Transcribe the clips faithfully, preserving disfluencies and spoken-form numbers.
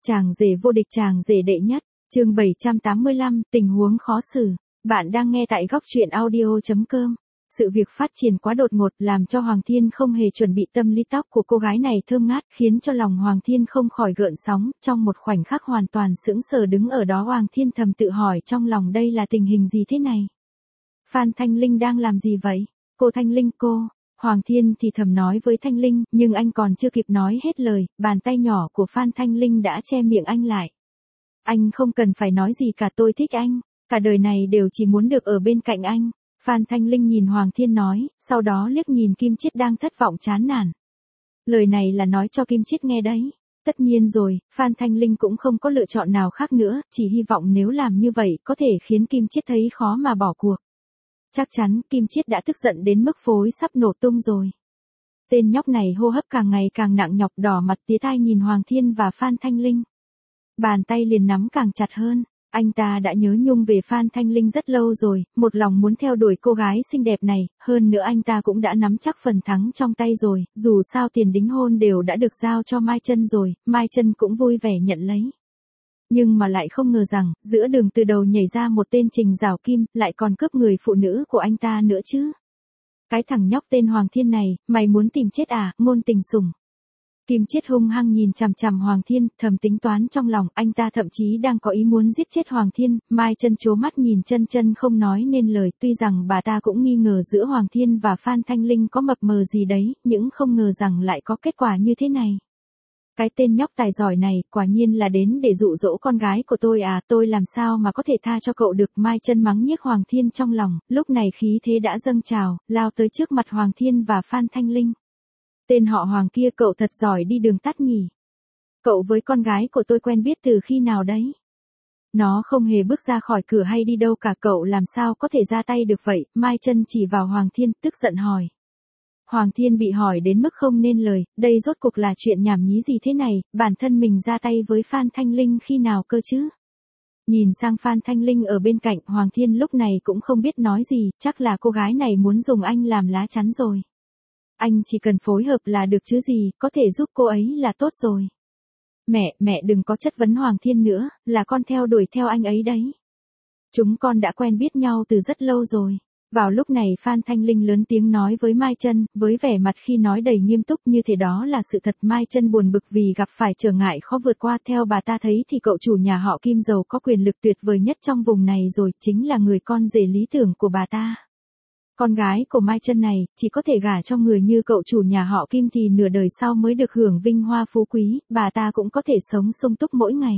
Chàng rể vô địch, chàng rể đệ nhất, chương bảy trăm tám mươi lăm, tình huống khó xử. Bạn đang nghe tại góc truyện audio chấm com. Sự việc phát triển quá đột ngột làm cho Hoàng Thiên không hề chuẩn bị, tâm lý tóc của cô gái này thơm ngát khiến cho lòng Hoàng Thiên không khỏi gợn sóng, trong một khoảnh khắc hoàn toàn sững sờ đứng ở đó. Hoàng Thiên thầm tự hỏi trong lòng, đây là tình hình gì thế này? Phan Thanh Linh đang làm gì vậy? Cô Thanh Linh, cô... Hoàng Thiên thì thầm nói với Thanh Linh, nhưng anh còn chưa kịp nói hết lời, bàn tay nhỏ của Phan Thanh Linh đã che miệng anh lại. Anh không cần phải nói gì cả, tôi thích anh, cả đời này đều chỉ muốn được ở bên cạnh anh. Phan Thanh Linh nhìn Hoàng Thiên nói, sau đó liếc nhìn Kim Chiết đang thất vọng chán nản. Lời này là nói cho Kim Chiết nghe đấy. Tất nhiên rồi, Phan Thanh Linh cũng không có lựa chọn nào khác nữa, chỉ hy vọng nếu làm như vậy có thể khiến Kim Chiết thấy khó mà bỏ cuộc. Chắc chắn Kim Chiết đã tức giận đến mức phối sắp nổ tung rồi. Tên nhóc này hô hấp càng ngày càng nặng nhọc, đỏ mặt tía tai nhìn Hoàng Thiên và Phan Thanh Linh. Bàn tay liền nắm càng chặt hơn. Anh ta đã nhớ nhung về Phan Thanh Linh rất lâu rồi, một lòng muốn theo đuổi cô gái xinh đẹp này, hơn nữa anh ta cũng đã nắm chắc phần thắng trong tay rồi, dù sao tiền đính hôn đều đã được giao cho Mai Chân rồi, Mai Chân cũng vui vẻ nhận lấy. Nhưng mà lại không ngờ rằng, giữa đường từ đầu nhảy ra một tên Trình Giảo Kim, lại còn cướp người phụ nữ của anh ta nữa chứ. Cái thằng nhóc tên Hoàng Thiên này, mày muốn tìm chết à, ngôn tình sủng. Kim Chiết hung hăng nhìn chằm chằm Hoàng Thiên, thầm tính toán trong lòng, anh ta thậm chí đang có ý muốn giết chết Hoàng Thiên. Mai Chân trố mắt nhìn Chân Chân không nói nên lời, tuy rằng bà ta cũng nghi ngờ giữa Hoàng Thiên và Phan Thanh Linh có mập mờ gì đấy, nhưng không ngờ rằng lại có kết quả như thế này. Cái tên nhóc tài giỏi này, quả nhiên là đến để dụ dỗ con gái của tôi à, tôi làm sao mà có thể tha cho cậu được. Mai Chân mắng nhiếc Hoàng Thiên trong lòng, lúc này khí thế đã dâng trào, lao tới trước mặt Hoàng Thiên và Phan Thanh Linh. Tên họ Hoàng kia, cậu thật giỏi đi đường tắt nhỉ. Cậu với con gái của tôi quen biết từ khi nào đấy? Nó không hề bước ra khỏi cửa hay đi đâu cả, cậu làm sao có thể ra tay được vậy? Mai Chân chỉ vào Hoàng Thiên, tức giận hỏi. Hoàng Thiên bị hỏi đến mức không nên lời, đây rốt cuộc là chuyện nhảm nhí gì thế này, bản thân mình ra tay với Phan Thanh Linh khi nào cơ chứ? Nhìn sang Phan Thanh Linh ở bên cạnh, Hoàng Thiên lúc này cũng không biết nói gì, chắc là cô gái này muốn dùng anh làm lá chắn rồi. Anh chỉ cần phối hợp là được chứ gì, có thể giúp cô ấy là tốt rồi. Mẹ, mẹ đừng có chất vấn Hoàng Thiên nữa, là con theo đuổi theo anh ấy đấy. Chúng con đã quen biết nhau từ rất lâu rồi. Vào lúc này Phan Thanh Linh lớn tiếng nói với Mai Chân, với vẻ mặt khi nói đầy nghiêm túc như thế. Đó là sự thật. Mai Chân buồn bực vì gặp phải trở ngại khó vượt qua, theo bà ta thấy thì cậu chủ nhà họ Kim giàu có quyền lực tuyệt vời nhất trong vùng này rồi, chính là người con rể lý tưởng của bà ta. Con gái của Mai Chân này, chỉ có thể gả cho người như cậu chủ nhà họ Kim thì nửa đời sau mới được hưởng vinh hoa phú quý, bà ta cũng có thể sống sung túc mỗi ngày.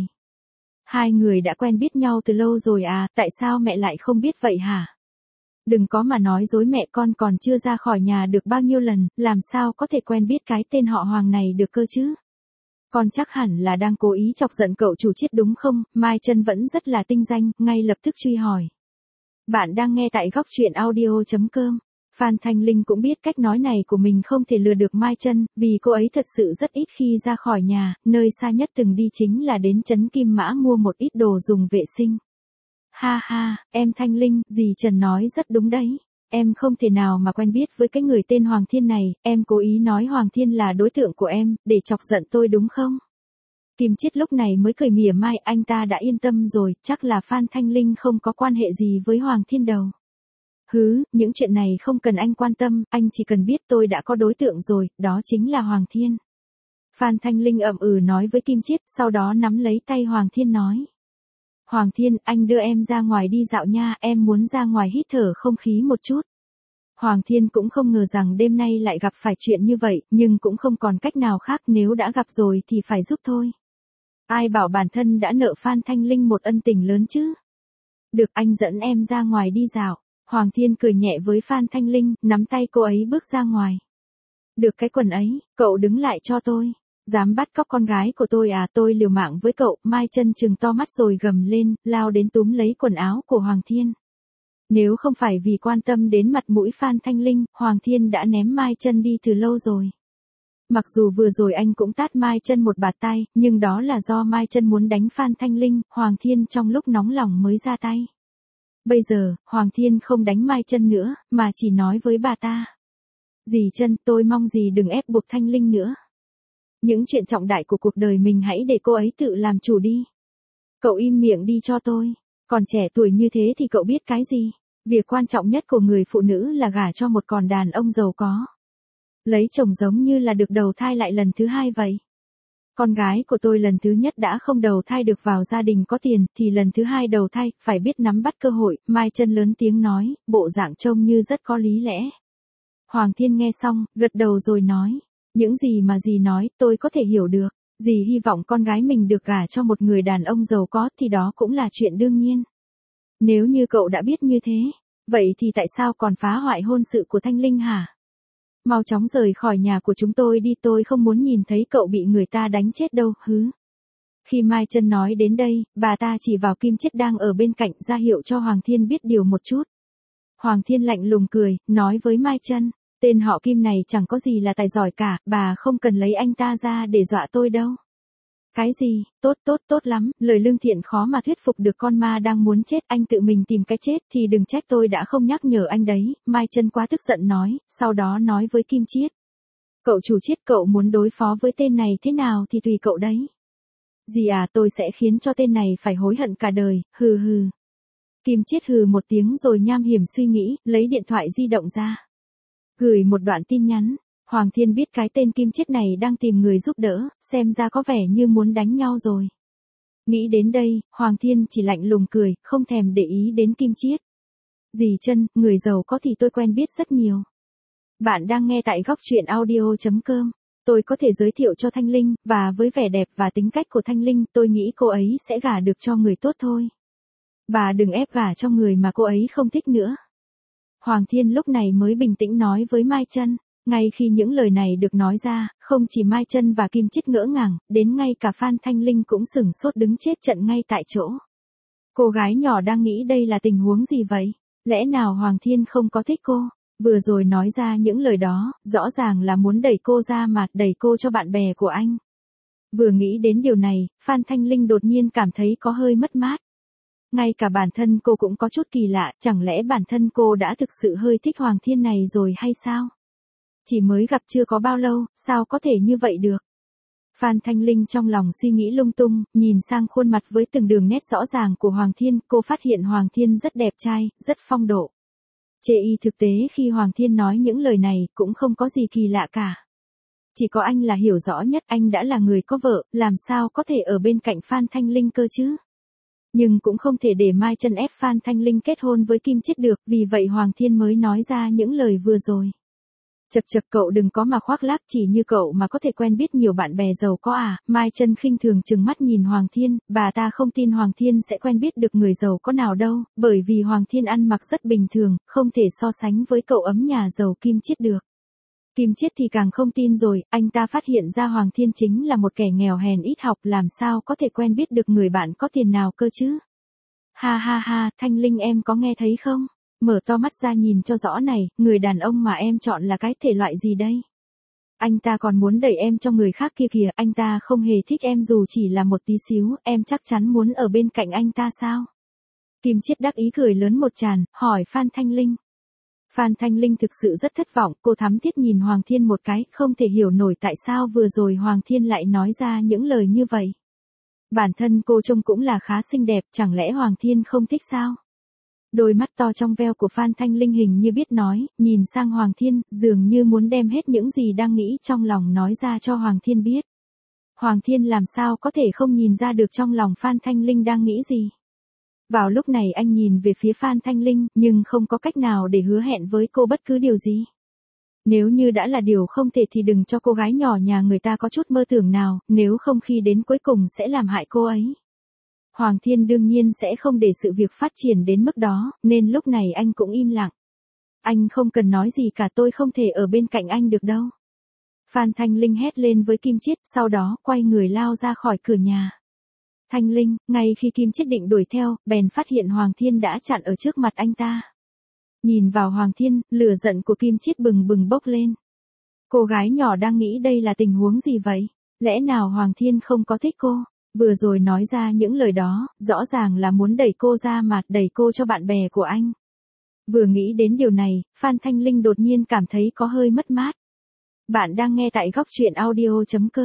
Hai người đã quen biết nhau từ lâu rồi à, tại sao mẹ lại không biết vậy hả? Đừng có mà nói dối mẹ, con còn chưa ra khỏi nhà được bao nhiêu lần, làm sao có thể quen biết cái tên họ Hoàng này được cơ chứ? Con chắc hẳn là đang cố ý chọc giận cậu chủ Chiết đúng không? Mai Chân vẫn rất là tinh danh, ngay lập tức truy hỏi. Bạn đang nghe tại góc truyện audio chấm com. Phan Thanh Linh cũng biết cách nói này của mình không thể lừa được Mai Chân, vì cô ấy thật sự rất ít khi ra khỏi nhà, nơi xa nhất từng đi chính là đến trấn Kim Mã mua một ít đồ dùng vệ sinh. Ha ha, em Thanh Linh, dì Trần nói rất đúng đấy. Em không thể nào mà quen biết với cái người tên Hoàng Thiên này, em cố ý nói Hoàng Thiên là đối tượng của em, để chọc giận tôi đúng không? Kim Chiết lúc này mới cười mỉa mai, anh ta đã yên tâm rồi, chắc là Phan Thanh Linh không có quan hệ gì với Hoàng Thiên đâu. Hứ, những chuyện này không cần anh quan tâm, anh chỉ cần biết tôi đã có đối tượng rồi, đó chính là Hoàng Thiên. Phan Thanh Linh ậm ừ nói với Kim Chiết, sau đó nắm lấy tay Hoàng Thiên nói. Hoàng Thiên, anh đưa em ra ngoài đi dạo nha, em muốn ra ngoài hít thở không khí một chút. Hoàng Thiên cũng không ngờ rằng đêm nay lại gặp phải chuyện như vậy, nhưng cũng không còn cách nào khác, nếu đã gặp rồi thì phải giúp thôi. Ai bảo bản thân đã nợ Phan Thanh Linh một ân tình lớn chứ? Được, anh dẫn em ra ngoài đi dạo. Hoàng Thiên cười nhẹ với Phan Thanh Linh, nắm tay cô ấy bước ra ngoài. Được cái quần ấy, cậu đứng lại cho tôi. Dám bắt cóc con gái của tôi à, tôi liều mạng với cậu. Mai Chân trừng to mắt rồi gầm lên, lao đến túm lấy quần áo của Hoàng Thiên. Nếu không phải vì quan tâm đến mặt mũi Phan Thanh Linh, Hoàng Thiên đã ném Mai Chân đi từ lâu rồi. Mặc dù vừa rồi anh cũng tát Mai Chân một bạt tay, nhưng đó là do Mai Chân muốn đánh Phan Thanh Linh, Hoàng Thiên trong lúc nóng lòng mới ra tay. Bây giờ, Hoàng Thiên không đánh Mai Chân nữa, mà chỉ nói với bà ta. Dì Chân, tôi mong dì đừng ép buộc Thanh Linh nữa. Những chuyện trọng đại của cuộc đời mình hãy để cô ấy tự làm chủ đi. Cậu im miệng đi cho tôi. Còn trẻ tuổi như thế thì cậu biết cái gì? Việc quan trọng nhất của người phụ nữ là gả cho một con đàn ông giàu có. Lấy chồng giống như là được đầu thai lại lần thứ hai vậy. Con gái của tôi lần thứ nhất đã không đầu thai được vào gia đình có tiền, thì lần thứ hai đầu thai, phải biết nắm bắt cơ hội. Mai Chân lớn tiếng nói, bộ dạng trông như rất có lý lẽ. Hoàng Thiên nghe xong, gật đầu rồi nói, những gì mà dì nói, tôi có thể hiểu được. Dì hy vọng con gái mình được gả cho một người đàn ông giàu có thì đó cũng là chuyện đương nhiên. Nếu như cậu đã biết như thế, vậy thì tại sao còn phá hoại hôn sự của Thanh Linh hả? Mau chóng rời khỏi nhà của chúng tôi đi, tôi không muốn nhìn thấy cậu bị người ta đánh chết đâu, hứ. Khi Mai Chân nói đến đây, bà ta chỉ vào Kim Chiết đang ở bên cạnh ra hiệu cho Hoàng Thiên biết điều một chút. Hoàng Thiên lạnh lùng cười, nói với Mai Chân, tên họ Kim này chẳng có gì là tài giỏi cả, bà không cần lấy anh ta ra để dọa tôi đâu. Cái gì, tốt tốt tốt lắm, lời lương thiện khó mà thuyết phục được con ma đang muốn chết, anh tự mình tìm cái chết thì đừng trách tôi đã không nhắc nhở anh đấy. Mai Chân quá tức giận nói, sau đó nói với Kim Chiết. Cậu chủ Chiết, cậu muốn đối phó với tên này thế nào thì tùy cậu đấy. Dì à, tôi sẽ khiến cho tên này phải hối hận cả đời, hừ hừ. Kim Chiết hừ một tiếng rồi nham hiểm suy nghĩ, lấy điện thoại di động ra. Gửi một đoạn tin nhắn. Hoàng Thiên biết cái tên Kim Chiết này đang tìm người giúp đỡ, xem ra có vẻ như muốn đánh nhau rồi. Nghĩ đến đây, Hoàng Thiên chỉ lạnh lùng cười, không thèm để ý đến Kim Chiết. Dì Chân, người giàu có thì tôi quen biết rất nhiều. Bạn đang nghe tại góc truyện audio chấm com. Tôi có thể giới thiệu cho Thanh Linh, và với vẻ đẹp và tính cách của Thanh Linh, tôi nghĩ cô ấy sẽ gả được cho người tốt thôi. Bà đừng ép gả cho người mà cô ấy không thích nữa. Hoàng Thiên lúc này mới bình tĩnh nói với Mai Chân. Ngay khi những lời này được nói ra, không chỉ Mai Chân và Kim Chiết ngỡ ngàng, đến ngay cả Phan Thanh Linh cũng sửng sốt đứng chết trận ngay tại chỗ. Cô gái nhỏ đang nghĩ đây là tình huống gì vậy? Lẽ nào Hoàng Thiên không có thích cô? Vừa rồi nói ra những lời đó, rõ ràng là muốn đẩy cô ra mà đẩy cô cho bạn bè của anh. Vừa nghĩ đến điều này, Phan Thanh Linh đột nhiên cảm thấy có hơi mất mát. Ngay cả bản thân cô cũng có chút kỳ lạ, chẳng lẽ bản thân cô đã thực sự hơi thích Hoàng Thiên này rồi hay sao? Chỉ mới gặp chưa có bao lâu, sao có thể như vậy được? Phan Thanh Linh trong lòng suy nghĩ lung tung, nhìn sang khuôn mặt với từng đường nét rõ ràng của Hoàng Thiên, cô phát hiện Hoàng Thiên rất đẹp trai, rất phong độ. Chê y thực tế khi Hoàng Thiên nói những lời này cũng không có gì kỳ lạ cả. Chỉ có anh là hiểu rõ nhất, anh đã là người có vợ, làm sao có thể ở bên cạnh Phan Thanh Linh cơ chứ? Nhưng cũng không thể để Mai Chân ép Phan Thanh Linh kết hôn với Kim Chiết được, vì vậy Hoàng Thiên mới nói ra những lời vừa rồi. Chật chật, cậu đừng có mà khoác lác, chỉ như cậu mà có thể quen biết nhiều bạn bè giàu có à? Mai Chân khinh thường trừng mắt nhìn Hoàng Thiên, bà ta không tin Hoàng Thiên sẽ quen biết được người giàu có nào đâu, bởi vì Hoàng Thiên ăn mặc rất bình thường, không thể so sánh với cậu ấm nhà giàu Kim Chiết được. Kim Chiết thì càng không tin rồi, anh ta phát hiện ra Hoàng Thiên chính là một kẻ nghèo hèn ít học, làm sao có thể quen biết được người bạn có tiền nào cơ chứ? Ha ha ha, Thanh Linh em có nghe thấy không? Mở to mắt ra nhìn cho rõ này, người đàn ông mà em chọn là cái thể loại gì đây? Anh ta còn muốn đẩy em cho người khác kia kìa, anh ta không hề thích em dù chỉ là một tí xíu, em chắc chắn muốn ở bên cạnh anh ta sao? Kim Chiết đắc ý cười lớn một tràn, hỏi Phan Thanh Linh. Phan Thanh Linh thực sự rất thất vọng, cô thắm thiết nhìn Hoàng Thiên một cái, không thể hiểu nổi tại sao vừa rồi Hoàng Thiên lại nói ra những lời như vậy. Bản thân cô trông cũng là khá xinh đẹp, chẳng lẽ Hoàng Thiên không thích sao? Đôi mắt to trong veo của Phan Thanh Linh hình như biết nói, nhìn sang Hoàng Thiên, dường như muốn đem hết những gì đang nghĩ trong lòng nói ra cho Hoàng Thiên biết. Hoàng Thiên làm sao có thể không nhìn ra được trong lòng Phan Thanh Linh đang nghĩ gì. Vào lúc này anh nhìn về phía Phan Thanh Linh, nhưng không có cách nào để hứa hẹn với cô bất cứ điều gì. Nếu như đã là điều không thể thì đừng cho cô gái nhỏ nhà người ta có chút mơ tưởng nào, nếu không khi đến cuối cùng sẽ làm hại cô ấy. Hoàng Thiên đương nhiên sẽ không để sự việc phát triển đến mức đó, nên lúc này anh cũng im lặng. Anh không cần nói gì cả, tôi không thể ở bên cạnh anh được đâu. Phan Thanh Linh hét lên với Kim Chiết, sau đó quay người lao ra khỏi cửa nhà. Thanh Linh, ngay khi Kim Chiết định đuổi theo, bèn phát hiện Hoàng Thiên đã chặn ở trước mặt anh ta. Nhìn vào Hoàng Thiên, lửa giận của Kim Chiết bừng bừng bốc lên. Cô gái nhỏ đang nghĩ đây là tình huống gì vậy? Lẽ nào Hoàng Thiên không có thích cô? Vừa rồi nói ra những lời đó, rõ ràng là muốn đẩy cô ra mà, đẩy cô cho bạn bè của anh. Vừa nghĩ đến điều này, Phan Thanh Linh đột nhiên cảm thấy có hơi mất mát. Bạn đang nghe tại góc truyện audio chấm com.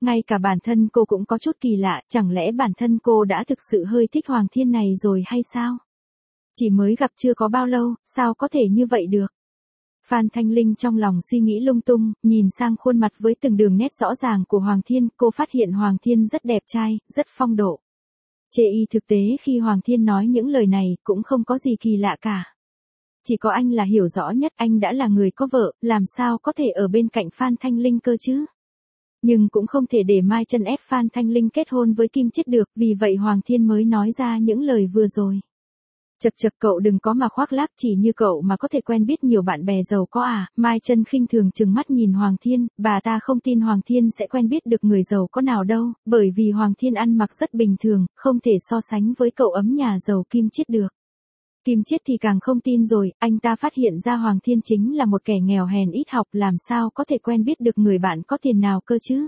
Ngay cả bản thân cô cũng có chút kỳ lạ, chẳng lẽ bản thân cô đã thực sự hơi thích Hoàng Thiên này rồi hay sao? Chỉ mới gặp chưa có bao lâu, sao có thể như vậy được? Phan Thanh Linh trong lòng suy nghĩ lung tung, nhìn sang khuôn mặt với từng đường nét rõ ràng của Hoàng Thiên, cô phát hiện Hoàng Thiên rất đẹp trai, rất phong độ. Chê y thực tế khi Hoàng Thiên nói những lời này cũng không có gì kỳ lạ cả. Chỉ có anh là hiểu rõ nhất, anh đã là người có vợ, làm sao có thể ở bên cạnh Phan Thanh Linh cơ chứ? Nhưng cũng không thể để Mai Chân ép Phan Thanh Linh kết hôn với Kim Chiết được, vì vậy Hoàng Thiên mới nói ra những lời vừa rồi. Chật chật, cậu đừng có mà khoác lác, chỉ như cậu mà có thể quen biết nhiều bạn bè giàu có à? Mai Chân khinh thường trừng mắt nhìn Hoàng Thiên, bà ta không tin Hoàng Thiên sẽ quen biết được người giàu có nào đâu, bởi vì Hoàng Thiên ăn mặc rất bình thường, không thể so sánh với cậu ấm nhà giàu Kim Chiết được. Kim Chiết thì càng không tin rồi, anh ta phát hiện ra Hoàng Thiên chính là một kẻ nghèo hèn ít học, làm sao có thể quen biết được người bạn có tiền nào cơ chứ?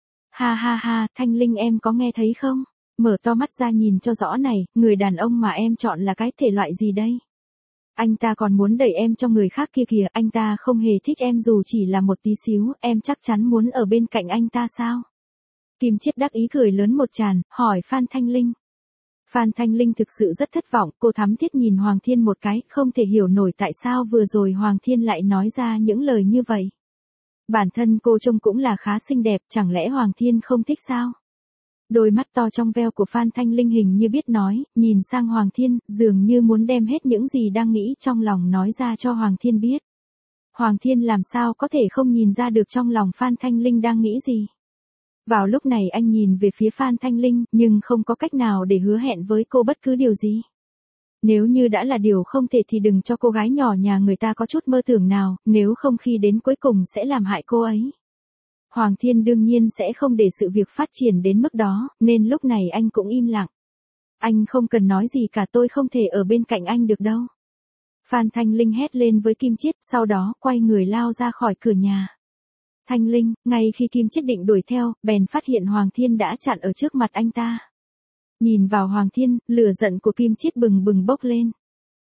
Ha ha ha, Thanh Linh em có nghe thấy không? Mở to mắt ra nhìn cho rõ này, người đàn ông mà em chọn là cái thể loại gì đây? Anh ta còn muốn đẩy em cho người khác kia kìa, anh ta không hề thích em dù chỉ là một tí xíu, em chắc chắn muốn ở bên cạnh anh ta sao? Kim Chiết đắc ý cười lớn một tràn, hỏi Phan Thanh Linh. Phan Thanh Linh thực sự rất thất vọng, cô thắm thiết nhìn Hoàng Thiên một cái, không thể hiểu nổi tại sao vừa rồi Hoàng Thiên lại nói ra những lời như vậy. Bản thân cô trông cũng là khá xinh đẹp, chẳng lẽ Hoàng Thiên không thích sao? Đôi mắt to trong veo của Phan Thanh Linh hình như biết nói, nhìn sang Hoàng Thiên, dường như muốn đem hết những gì đang nghĩ trong lòng nói ra cho Hoàng Thiên biết. Hoàng Thiên làm sao có thể không nhìn ra được trong lòng Phan Thanh Linh đang nghĩ gì. Vào lúc này anh nhìn về phía Phan Thanh Linh, nhưng không có cách nào để hứa hẹn với cô bất cứ điều gì. Nếu như đã là điều không thể thì đừng cho cô gái nhỏ nhà người ta có chút mơ tưởng nào, nếu không khi đến cuối cùng sẽ làm hại cô ấy. Hoàng Thiên đương nhiên sẽ không để sự việc phát triển đến mức đó, nên lúc này anh cũng im lặng. Anh không cần nói gì cả, tôi không thể ở bên cạnh anh được đâu. Phan Thanh Linh hét lên với Kim Chiết, sau đó quay người lao ra khỏi cửa nhà. Thanh Linh, ngay khi Kim Chiết định đuổi theo, bèn phát hiện Hoàng Thiên đã chặn ở trước mặt anh ta. Nhìn vào Hoàng Thiên, lửa giận của Kim Chiết bừng bừng bốc lên.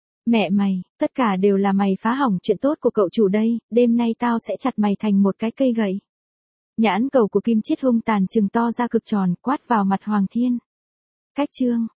Mẹ mày, tất cả đều là mày phá hỏng chuyện tốt của cậu chủ đây, đêm nay tao sẽ chặt mày thành một cái cây gậy. Nhãn cầu của Kim Chiết hung tàn trừng to ra cực tròn, quát vào mặt Hoàng Thiên. Cách chương